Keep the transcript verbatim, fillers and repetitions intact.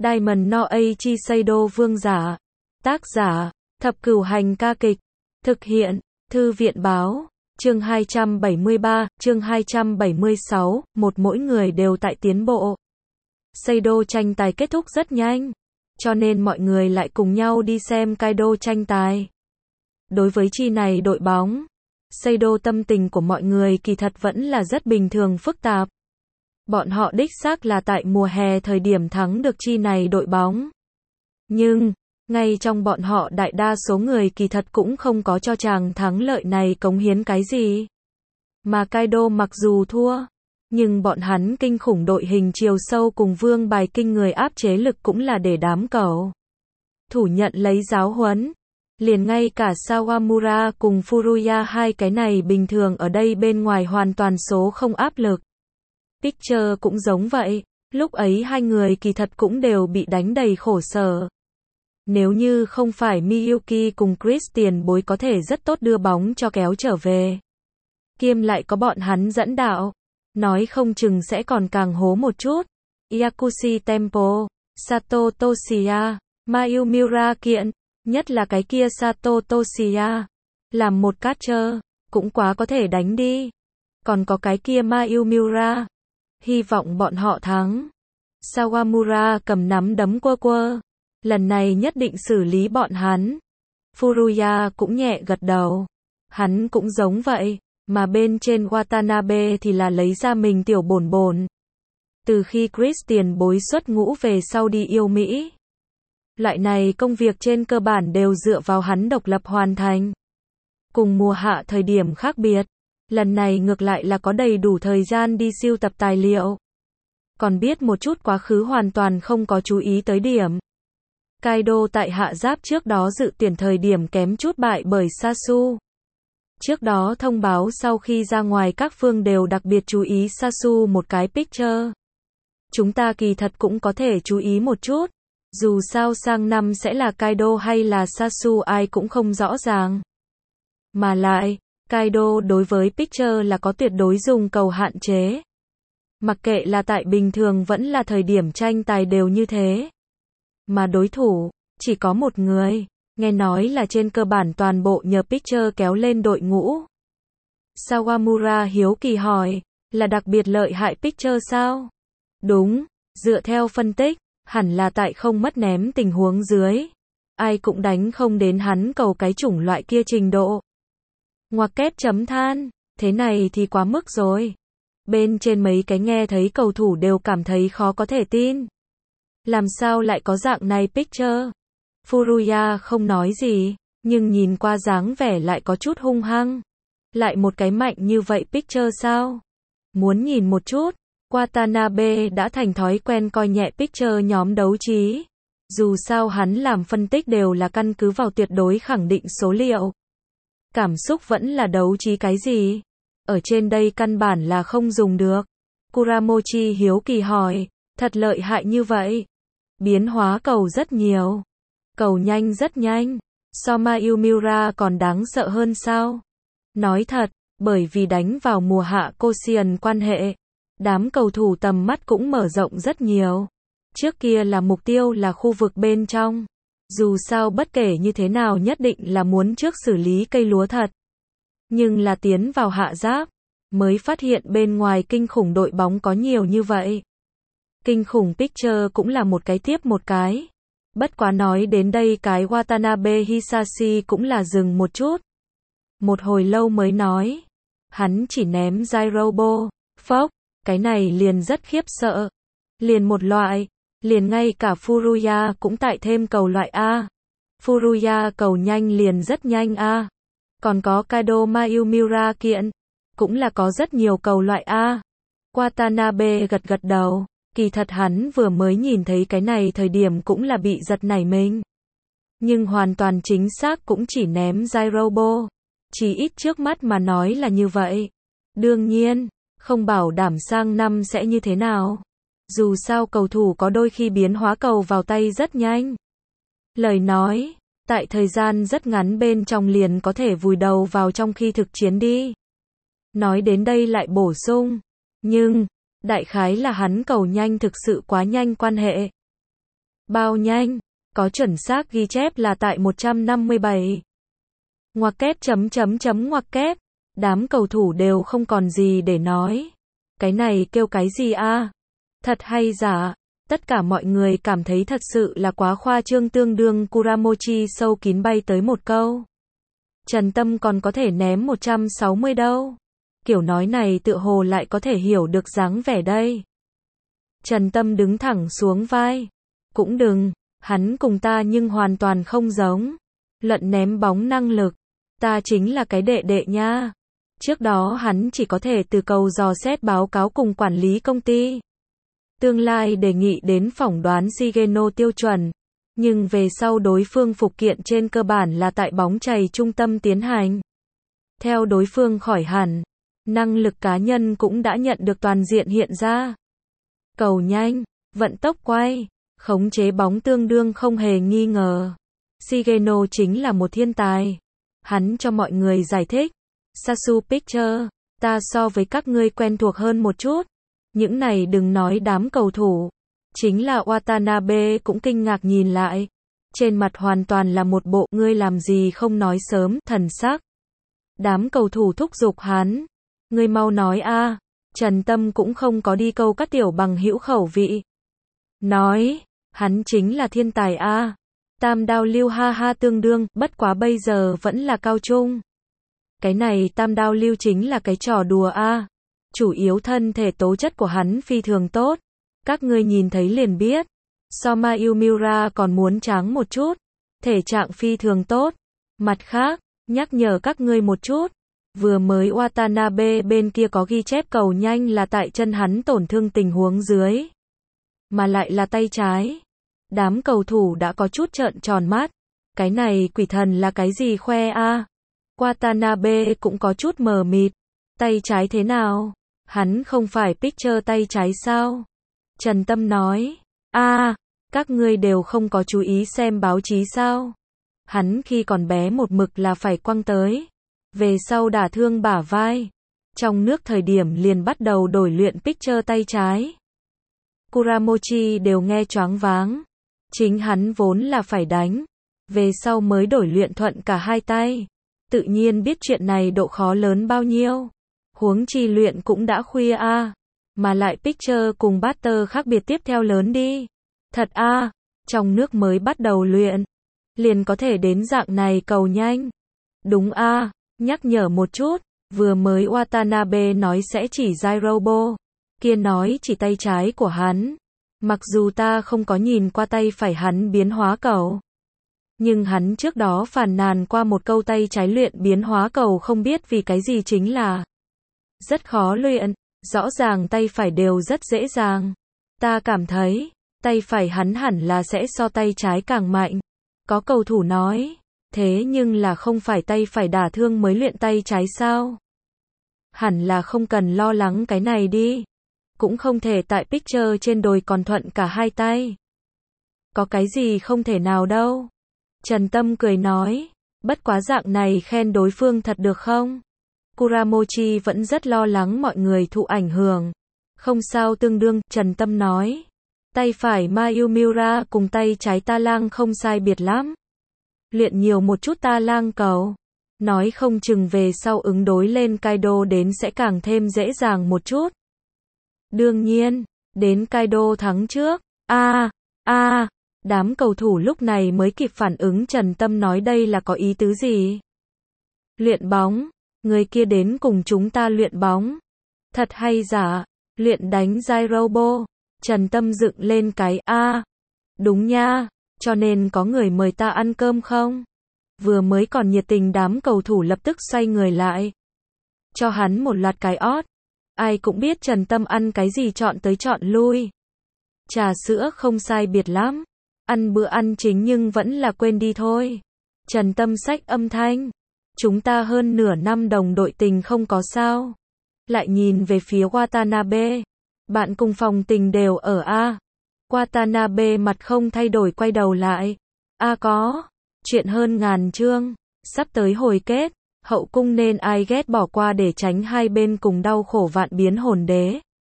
Diamond no Eiichi Seido vương giả. Tác giả, Thập Cửu Hành ca kịch. Thực hiện, Thư viện báo. Chương hai trăm bảy mươi ba, chương hai trăm bảy mươi sáu, một mỗi người đều tại tiến bộ. Seido tranh tài kết thúc rất nhanh, cho nên mọi người lại cùng nhau đi xem Kaido tranh tài. Đối với chi này đội bóng, Seido tâm tình của mọi người kỳ thật vẫn là rất bình thường phức tạp. Bọn họ đích xác là tại mùa hè thời điểm thắng được chi này đội bóng. Nhưng, ngay trong bọn họ đại đa số người kỳ thật cũng không có cho chàng thắng lợi này cống hiến cái gì. Mà Kaido mặc dù thua, nhưng bọn hắn kinh khủng đội hình chiều sâu cùng vương bài kinh người áp chế lực cũng là để đám cầu thủ nhận lấy giáo huấn. Liền ngay cả Sawamura cùng Furuya hai cái này bình thường ở đây bên ngoài hoàn toàn số không áp lực. Picture cũng giống vậy, lúc ấy hai người kỳ thật cũng đều bị đánh đầy khổ sở. Nếu như không phải Miyuki cùng Christian bối có thể rất tốt đưa bóng cho kéo trở về, kiêm lại có bọn hắn dẫn đạo, nói không chừng sẽ còn càng hố một chút. Yakushi Tempo, Sato Toshiya, Mayumura kiện, nhất là cái kia Sato Toshiya, làm một catcher, cũng quá có thể đánh đi. Còn có cái kia Mayumura, hy vọng bọn họ thắng. Sawamura cầm nắm đấm quơ quơ, lần này nhất định xử lý bọn hắn. Furuya cũng nhẹ gật đầu, hắn cũng giống vậy, mà bên trên Watanabe thì là lấy ra mình tiểu bổn bổn. Từ khi Christian bối xuất ngũ về sau đi yêu Mỹ, loại này công việc trên cơ bản đều dựa vào hắn độc lập hoàn thành. Cùng mùa hạ thời điểm khác biệt, lần này ngược lại là có đầy đủ thời gian đi sưu tập tài liệu. Còn biết một chút quá khứ hoàn toàn không có chú ý tới điểm. Kaido tại hạ giáp trước đó dự tuyển thời điểm kém chút bại bởi Sasu. Trước đó thông báo sau khi ra ngoài các phương đều đặc biệt chú ý Sasu một cái picture. Chúng ta kỳ thật cũng có thể chú ý một chút. Dù sao sang năm sẽ là Kaido hay là Sasu ai cũng không rõ ràng. Mà lại, Kaido đối với picture là có tuyệt đối dùng cầu hạn chế. Mặc kệ là tại bình thường vẫn là thời điểm tranh tài đều như thế. Mà đối thủ, chỉ có một người, nghe nói là trên cơ bản toàn bộ nhờ picture kéo lên đội ngũ. Sawamura hiếu kỳ hỏi, là đặc biệt lợi hại picture sao? Đúng, dựa theo phân tích, hẳn là tại không mất ném tình huống dưới. Ai cũng đánh không đến hắn cầu cái chủng loại kia trình độ. Ngoặc kép chấm than, thế này thì quá mức rồi. Bên trên mấy cái nghe thấy cầu thủ đều cảm thấy khó có thể tin. Làm sao lại có dạng này picture? Furuya không nói gì, nhưng nhìn qua dáng vẻ lại có chút hung hăng. Lại một cái mạnh như vậy picture sao? Muốn nhìn một chút. Watanabe đã thành thói quen coi nhẹ picture nhóm đấu trí. Dù sao hắn làm phân tích đều là căn cứ vào tuyệt đối khẳng định số liệu. Cảm xúc vẫn là đấu trí cái gì? Ở trên đây căn bản là không dùng được. Kuramochi hiếu kỳ hỏi, thật lợi hại như vậy? Biến hóa cầu rất nhiều. Cầu nhanh rất nhanh. So Mayumura còn đáng sợ hơn sao? Nói thật, bởi vì đánh vào mùa hạ Koshien quan hệ, đám cầu thủ tầm mắt cũng mở rộng rất nhiều. Trước kia là mục tiêu là khu vực bên trong. Dù sao bất kể như thế nào nhất định là muốn trước xử lý cây lúa thật. Nhưng là tiến vào hạ giáp, mới phát hiện bên ngoài kinh khủng đội bóng có nhiều như vậy. Kinh khủng picture cũng là một cái tiếp một cái. Bất quá nói đến đây cái Watanabe Hisashi cũng là dừng một chút. Một hồi lâu mới nói. Hắn chỉ ném Gyrobo, phốc, cái này liền rất khiếp sợ. Liền một loại, liền ngay cả Furuya cũng tại thêm cầu loại A. Furuya cầu nhanh liền rất nhanh A. Còn có Kaido Mayumura kiện, cũng là có rất nhiều cầu loại A. Watanabe gật gật đầu, kỳ thật hắn vừa mới nhìn thấy cái này thời điểm cũng là bị giật nảy mình. Nhưng hoàn toàn chính xác cũng chỉ ném Gyrobo. Chỉ ít trước mắt mà nói là như vậy. Đương nhiên, không bảo đảm sang năm sẽ như thế nào. Dù sao cầu thủ có đôi khi biến hóa cầu vào tay rất nhanh. Lời nói, tại thời gian rất ngắn bên trong liền có thể vùi đầu vào trong khi thực chiến đi. Nói đến đây lại bổ sung. Nhưng, đại khái là hắn cầu nhanh thực sự quá nhanh quan hệ. Bao nhanh? Có chuẩn xác ghi chép là tại một trăm năm mươi bảy. Ngoặc kép chấm chấm chấm ngoặc kép. Đám cầu thủ đều không còn gì để nói. Cái này kêu cái gì a? Thật hay giả? Tất cả mọi người cảm thấy thật sự là quá khoa trương, tương đương Kuramochi sâu kín bay tới một câu. Trần Tâm còn có thể ném một trăm sáu mươi đâu. Kiểu nói này tựa hồ lại có thể hiểu được dáng vẻ đây. Trần Tâm đứng thẳng xuống vai. Cũng đừng, hắn cùng ta nhưng hoàn toàn không giống. Luận ném bóng năng lực, ta chính là cái đệ đệ nha. Trước đó hắn chỉ có thể từ cầu dò xét báo cáo cùng quản lý công ty. Tương lai đề nghị đến phỏng đoán Shigeno tiêu chuẩn. Nhưng về sau đối phương phục kiện trên cơ bản là tại bóng chày trung tâm tiến hành. Theo đối phương khỏi hẳn, năng lực cá nhân cũng đã nhận được toàn diện hiện ra. Cầu nhanh, vận tốc quay, khống chế bóng tương đương không hề nghi ngờ. Shigeno chính là một thiên tài. Hắn cho mọi người giải thích. Sasu Picture, ta so với các ngươi quen thuộc hơn một chút. Những này đừng nói đám cầu thủ. Chính là Watanabe cũng kinh ngạc nhìn lại. Trên mặt hoàn toàn là một bộ ngươi làm gì không nói sớm thần sắc. Đám cầu thủ thúc giục hắn. Ngươi mau nói a. Trần Tâm cũng không có đi câu các tiểu bằng hữu khẩu vị. Nói, hắn chính là thiên tài a. Tam đao lưu ha ha tương đương, bất quá bây giờ vẫn là cao trung. Cái này tam đao lưu chính là cái trò đùa a. Chủ yếu thân thể tố chất của hắn phi thường tốt. Các ngươi nhìn thấy liền biết. So Mayu Miura còn muốn tráng một chút. Thể trạng phi thường tốt. Mặt khác, nhắc nhở các ngươi một chút. Vừa mới Watanabe bên kia có ghi chép cầu nhanh là tại chân hắn tổn thương tình huống dưới. Mà lại là tay trái. Đám cầu thủ đã có chút trợn tròn mắt. Cái này quỷ thần là cái gì khoe a? Watanabe cũng có chút mờ mịt. Tay trái thế nào? Hắn không phải picture tay trái sao? Trần Tâm nói. A, các ngươi đều không có chú ý xem báo chí sao? Hắn khi còn bé một mực là phải quăng tới. Về sau đả thương bả vai. Trong nước thời điểm liền bắt đầu đổi luyện picture tay trái. Kuramochi đều nghe choáng váng. Chính hắn vốn là phải đánh. Về sau mới đổi luyện thuận cả hai tay. Tự nhiên biết chuyện này độ khó lớn bao nhiêu. Huống chi luyện cũng đã khuya a. Mà lại picture cùng batter khác biệt tiếp theo lớn đi. Thật a, trong nước mới bắt đầu luyện. Liền có thể đến dạng này cầu nhanh. Đúng a, nhắc nhở một chút. Vừa mới Watanabe nói sẽ chỉ Gyrobo. Kia nói chỉ tay trái của hắn. Mặc dù ta không có nhìn qua tay phải hắn biến hóa cầu. Nhưng hắn trước đó phàn nàn qua một câu tay trái luyện biến hóa cầu không biết vì cái gì chính là rất khó luyện. Rõ ràng tay phải đều rất dễ dàng. Ta cảm thấy, tay phải hắn hẳn là sẽ so tay trái càng mạnh. Có cầu thủ nói, thế nhưng là không phải tay phải đả thương mới luyện tay trái sao? Hẳn là không cần lo lắng cái này đi. Cũng không thể tại picture trên đồi còn thuận cả hai tay. Có cái gì không thể nào đâu. Trần Tâm cười nói, bất quá dạng này khen đối phương thật được không? Kuramochi vẫn rất lo lắng mọi người thụ ảnh hưởng. Không sao tương đương, Trần Tâm nói. Tay phải Mayu Miura cùng tay trái ta lang không sai biệt lắm. Luyện nhiều một chút ta lang cầu. Nói không chừng về sau ứng đối lên Kaido đến sẽ càng thêm dễ dàng một chút. Đương nhiên, đến Kaido thắng trước. A, a, đám cầu thủ lúc này mới kịp phản ứng Trần Tâm nói đây là có ý tứ gì. Luyện bóng, người kia đến cùng chúng ta luyện bóng. Thật hay giả, luyện đánh Gyrobo. Trần Tâm dựng lên cái A. Đúng nha, cho nên có người mời ta ăn cơm không? Vừa mới còn nhiệt tình đám cầu thủ lập tức xoay người lại. Cho hắn một loạt cái ót. Ai cũng biết Trần Tâm ăn cái gì chọn tới chọn lui. Trà sữa không sai biệt lắm. Ăn bữa ăn chính nhưng vẫn là quên đi thôi. Trần Tâm xách âm thanh. Chúng ta hơn nửa năm đồng đội tình không có sao. Lại nhìn về phía Watanabe. Bạn cùng phòng tình đều ở A. Watanabe mặt không thay đổi quay đầu lại. A có. Chuyện hơn ngàn chương. Sắp tới hồi kết. Hậu cung nên ai ghét bỏ qua để tránh hai bên cùng đau khổ vạn biến hồn đế.